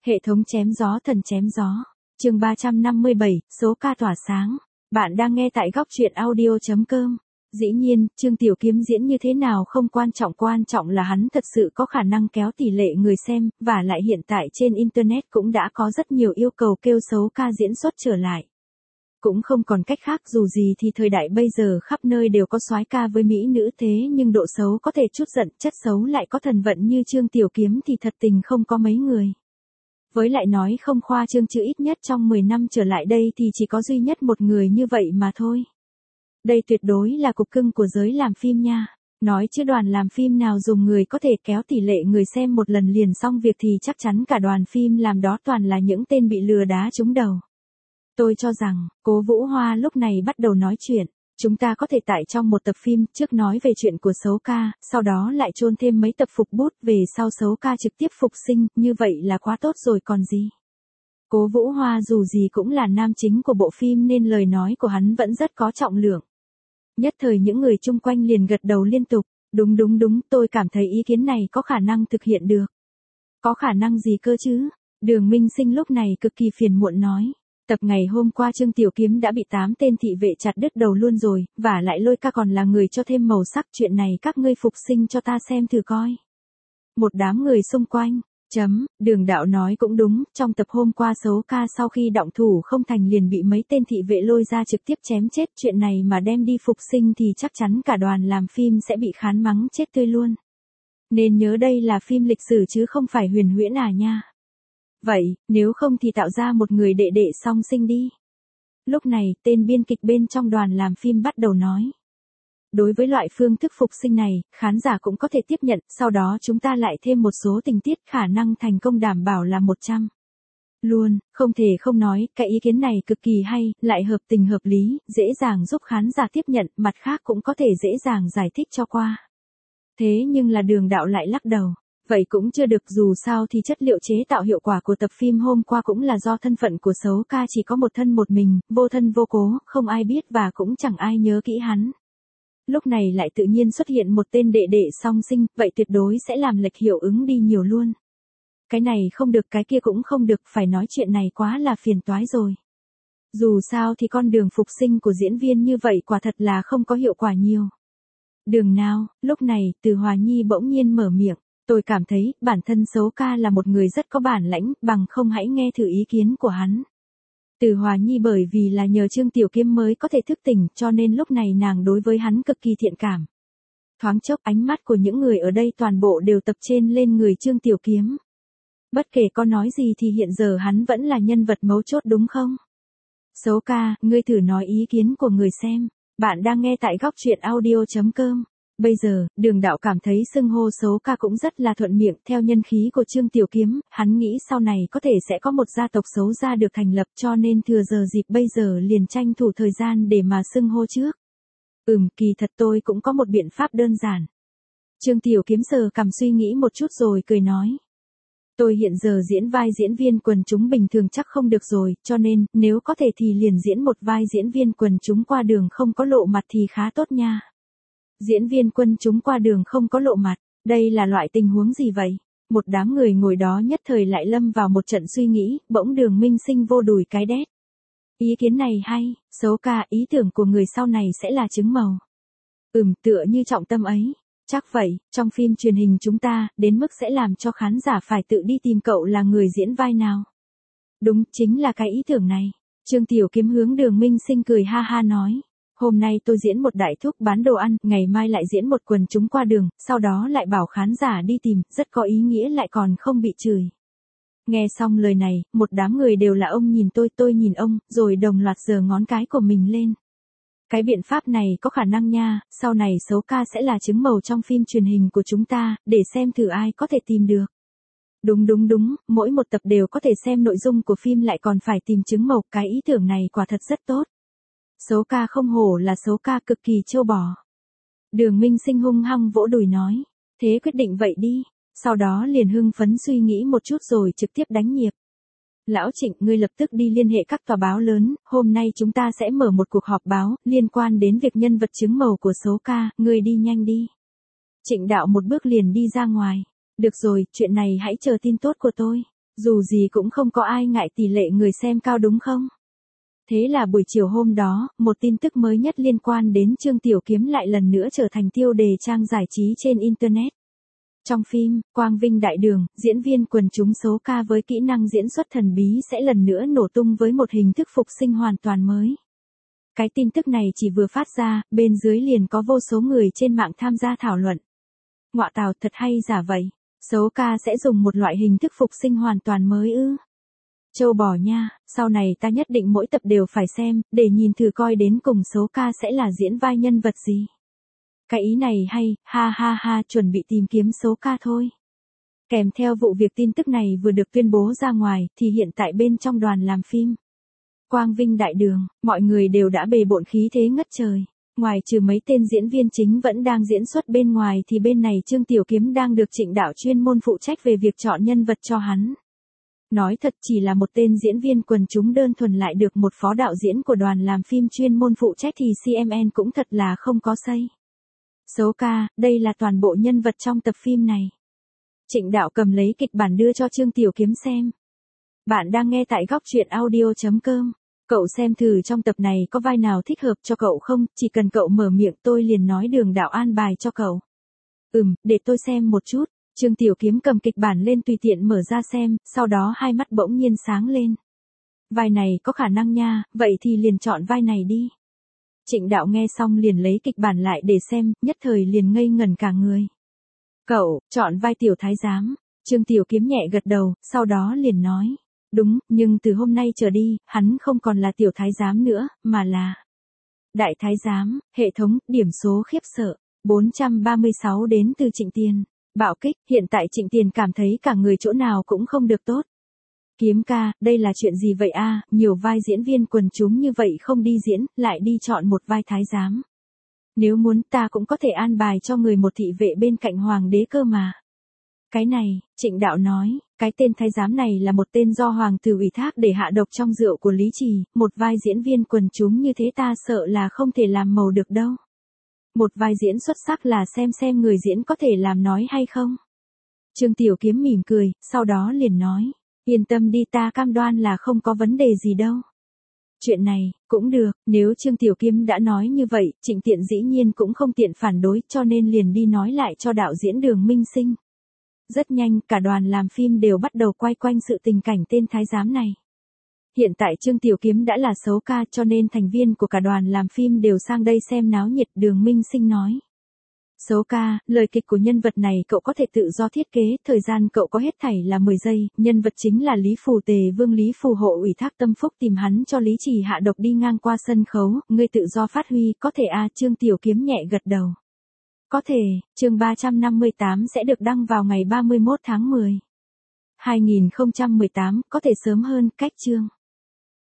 Hệ thống chém gió thần chém gió. Chương 357, số ca tỏa sáng. Bạn đang nghe tại góc truyện audio.com. Dĩ nhiên, Trương Tiểu Kiếm diễn như thế nào không quan trọng là hắn thật sự có khả năng kéo tỷ lệ người xem, và lại hiện tại trên Internet cũng đã có rất nhiều yêu cầu kêu xấu ca diễn xuất trở lại. Cũng không còn cách khác, dù gì thì thời đại bây giờ khắp nơi đều có soái ca với mỹ nữ, thế nhưng độ xấu có thể chút giận, chất xấu lại có thần vận như Trương Tiểu Kiếm thì thật tình không có mấy người. Với lại nói không khoa trương chứ ít nhất trong 10 năm trở lại đây thì chỉ có duy nhất một người như vậy mà thôi. Đây tuyệt đối là cục cưng của giới làm phim nha. Nói chứ đoàn làm phim nào dùng người có thể kéo tỷ lệ người xem một lần liền xong việc thì chắc chắn cả đoàn phim làm đó toàn là những tên bị lừa đá trúng đầu. Tôi cho rằng, Cố Vũ Hoa lúc này bắt đầu nói chuyện. Chúng ta có thể tại trong một tập phim trước nói về chuyện của xấu ca, sau đó lại chôn thêm mấy tập phục bút về sau xấu ca trực tiếp phục sinh, như vậy là quá tốt rồi còn gì. Cố Vũ Hoa dù gì cũng là nam chính của bộ phim nên lời nói của hắn vẫn rất có trọng lượng. Nhất thời những người chung quanh liền gật đầu liên tục, đúng, tôi cảm thấy ý kiến này có khả năng thực hiện được. Có khả năng gì cơ chứ? Đường Minh Sinh lúc này cực kỳ phiền muộn nói. Tập ngày hôm qua Trương Tiểu Kiếm đã bị 8 tên thị vệ chặt đứt đầu luôn rồi, và lại Lôi ca còn là người cho thêm màu sắc, chuyện này các ngươi phục sinh cho ta xem thử coi. Một đám người xung quanh, Đường Đạo nói cũng đúng, trong tập hôm qua xấu ca sau khi động thủ không thành liền bị mấy tên thị vệ lôi ra trực tiếp chém chết, chuyện này mà đem đi phục sinh thì chắc chắn cả đoàn làm phim sẽ bị khán mắng chết tươi luôn. Nên nhớ đây là phim lịch sử chứ không phải huyền huyễn à nha. Vậy, nếu không thì tạo ra một người đệ đệ song sinh đi. Lúc này, tên biên kịch bên trong đoàn làm phim bắt đầu nói. Đối với loại phương thức phục sinh này, khán giả cũng có thể tiếp nhận, sau đó chúng ta lại thêm một số tình tiết khả năng thành công đảm bảo là 100. Luôn, không thể không nói, cái ý kiến này cực kỳ hay, lại hợp tình hợp lý, dễ dàng giúp khán giả tiếp nhận, mặt khác cũng có thể dễ dàng giải thích cho qua. Thế nhưng là Đường Đạo lại lắc đầu. Vậy cũng chưa được, dù sao thì chất liệu chế tạo hiệu quả của tập phim hôm qua cũng là do thân phận của xấu ca chỉ có một thân một mình, vô thân vô cố, không ai biết và cũng chẳng ai nhớ kỹ hắn. Lúc này lại tự nhiên xuất hiện một tên đệ đệ song sinh, vậy tuyệt đối sẽ làm lệch hiệu ứng đi nhiều luôn. Cái này không được, cái kia cũng không được, phải nói chuyện này quá là phiền toái rồi. Dù sao thì con đường phục sinh của diễn viên như vậy quả thật là không có hiệu quả nhiều. Đường nào, lúc này, Từ Hòa Nhi bỗng nhiên mở miệng. Tôi cảm thấy, bản thân xấu ca là một người rất có bản lãnh, bằng không hãy nghe thử ý kiến của hắn. Từ Hòa Nhi bởi vì là nhờ Trương Tiểu Kiếm mới có thể thức tỉnh, cho nên lúc này nàng đối với hắn cực kỳ thiện cảm. Thoáng chốc ánh mắt của những người ở đây toàn bộ đều tập trên lên người Trương Tiểu Kiếm. Bất kể có nói gì thì hiện giờ hắn vẫn là nhân vật mấu chốt đúng không? Xấu ca, ngươi thử nói ý kiến của người xem. Bạn đang nghe tại góc truyện audio.com. Bây giờ, Đường Đạo cảm thấy xưng hô xấu ca cũng rất là thuận miệng, theo nhân khí của Trương Tiểu Kiếm, hắn nghĩ sau này có thể sẽ có một gia tộc xấu gia được thành lập, cho nên thừa giờ dịp bây giờ liền tranh thủ thời gian để mà xưng hô trước. Kỳ thật tôi cũng có một biện pháp đơn giản. Trương Tiểu Kiếm sờ cằm suy nghĩ một chút rồi cười nói. Tôi hiện giờ diễn vai diễn viên quần chúng bình thường chắc không được rồi, cho nên, nếu có thể thì liền diễn một vai diễn viên quần chúng qua đường không có lộ mặt thì khá tốt nha. Diễn viên quân chúng qua đường không có lộ mặt, đây là loại tình huống gì vậy? Một đám người ngồi đó nhất thời lại lâm vào một trận suy nghĩ, bỗng Đường Minh Sinh vô đùi cái đét. Ý kiến này hay, xấu ca, ý tưởng của người sau này sẽ là chứng màu. Tựa như trọng tâm ấy. Chắc vậy, trong phim truyền hình chúng ta, đến mức sẽ làm cho khán giả phải tự đi tìm cậu là người diễn vai nào. Đúng, chính là cái ý tưởng này. Trương Tiểu Kiếm hướng Đường Minh Sinh cười ha ha nói. Hôm nay tôi diễn một đại thúc bán đồ ăn, ngày mai lại diễn một quần chúng qua đường, sau đó lại bảo khán giả đi tìm, rất có ý nghĩa lại còn không bị chửi. Nghe xong lời này, một đám người đều là ông nhìn tôi nhìn ông, rồi đồng loạt giơ ngón cái của mình lên. Cái biện pháp này có khả năng nha, sau này xấu ca sẽ là chứng màu trong phim truyền hình của chúng ta, để xem thử ai có thể tìm được. Đúng, mỗi một tập đều có thể xem nội dung của phim lại còn phải tìm chứng màu, cái ý tưởng này quả thật rất tốt. Xấu ca không hổ là xấu ca, cực kỳ trâu bò. Đường Minh Sinh hung hăng vỗ đùi nói. Thế quyết định vậy đi. Sau đó liền hưng phấn suy nghĩ một chút rồi trực tiếp đánh nhịp. Lão Trịnh, ngươi lập tức đi liên hệ các tòa báo lớn, hôm nay chúng ta sẽ mở một cuộc họp báo, liên quan đến việc nhân vật chứng màu của xấu ca, ngươi đi nhanh đi. Trịnh Đạo một bước liền đi ra ngoài. Được rồi, chuyện này hãy chờ tin tốt của tôi. Dù gì cũng không có ai ngại tỷ lệ người xem cao đúng không? Thế là buổi chiều hôm đó, một tin tức mới nhất liên quan đến Trương Tiểu Kiếm lại lần nữa trở thành tiêu đề trang giải trí trên Internet. Trong phim, Quang Vinh Đại Đường, diễn viên quần chúng số ca với kỹ năng diễn xuất thần bí sẽ lần nữa nổ tung với một hình thức phục sinh hoàn toàn mới. Cái tin tức này chỉ vừa phát ra, bên dưới liền có vô số người trên mạng tham gia thảo luận. Ngọa tào thật hay giả vậy, số ca sẽ dùng một loại hình thức phục sinh hoàn toàn mới ư. Châu bò nha, sau này ta nhất định mỗi tập đều phải xem, để nhìn thử coi đến cùng số ca sẽ là diễn vai nhân vật gì. Cái ý này hay, ha ha ha, chuẩn bị tìm kiếm số ca thôi. Kèm theo vụ việc tin tức này vừa được tuyên bố ra ngoài, thì hiện tại bên trong đoàn làm phim Quang Vinh Đại Đường, mọi người đều đã bề bộn khí thế ngất trời. Ngoài trừ mấy tên diễn viên chính vẫn đang diễn xuất bên ngoài thì bên này Trương Tiểu Kiếm đang được Trịnh Đạo chuyên môn phụ trách về việc chọn nhân vật cho hắn. Nói thật chỉ là một tên diễn viên quần chúng đơn thuần lại được một phó đạo diễn của đoàn làm phim chuyên môn phụ trách thì CMN cũng thật là không có xây. Số ca, đây là toàn bộ nhân vật trong tập phim này. Trịnh Đạo cầm lấy kịch bản đưa cho Trương Tiểu Kiếm xem. Bạn đang nghe tại góc truyện audio.com. Cậu xem thử trong tập này có vai nào thích hợp cho cậu không, chỉ cần cậu mở miệng tôi liền nói đường đạo an bài cho cậu. Để tôi xem một chút. Trương Tiểu Kiếm cầm kịch bản lên tùy tiện mở ra xem, sau đó hai mắt bỗng nhiên sáng lên. Vai này có khả năng nha, vậy thì liền chọn vai này đi. Trịnh Đạo nghe xong liền lấy kịch bản lại để xem, nhất thời liền ngây ngẩn cả người. Cậu, chọn vai tiểu thái giám. Trương Tiểu Kiếm nhẹ gật đầu, sau đó liền nói. Đúng, nhưng từ hôm nay trở đi, hắn không còn là tiểu thái giám nữa, mà là đại thái giám. Hệ thống, điểm số khiếp sợ, 436 đến từ Trịnh Tiền. Bạo kích, hiện tại Trịnh Tiền cảm thấy cả người chỗ nào cũng không được tốt. Kiếm ca, đây là chuyện gì vậy a? Nhiều vai diễn viên quần chúng như vậy không đi diễn, lại đi chọn một vai thái giám. Nếu muốn ta cũng có thể an bài cho người một thị vệ bên cạnh hoàng đế cơ mà. Cái này, Trịnh Đạo nói, cái tên thái giám này là một tên do hoàng tử ủy thác để hạ độc trong rượu của Lý Trì, một vai diễn viên quần chúng như thế ta sợ là không thể làm màu được đâu. Một vai diễn xuất sắc là xem người diễn có thể làm nói hay không. Trương Tiểu Kiếm mỉm cười, sau đó liền nói, yên tâm đi ta cam đoan là không có vấn đề gì đâu. Chuyện này, cũng được, nếu Trương Tiểu Kiếm đã nói như vậy, Trịnh Tiện dĩ nhiên cũng không tiện phản đối cho nên liền đi nói lại cho đạo diễn Đường Minh Sinh. Rất nhanh, cả đoàn làm phim đều bắt đầu quay quanh sự tình cảnh tên thái giám này. Hiện tại Trương Tiểu Kiếm đã là số ca cho nên thành viên của cả đoàn làm phim đều sang đây xem náo nhiệt. Đường Minh Sinh nói. Số ca, lời kịch của nhân vật này cậu có thể tự do thiết kế, thời gian cậu có hết thảy là 10 giây, nhân vật chính là Lý Phù Tề Vương Lý Phù Hộ ủy thác tâm phúc tìm hắn cho Lý Trì hạ độc đi ngang qua sân khấu, ngươi tự do phát huy, có thể Trương Tiểu Kiếm nhẹ gật đầu. Có thể, chương 358 sẽ được đăng vào ngày 31 tháng 10. 2018, có thể sớm hơn, cách chương.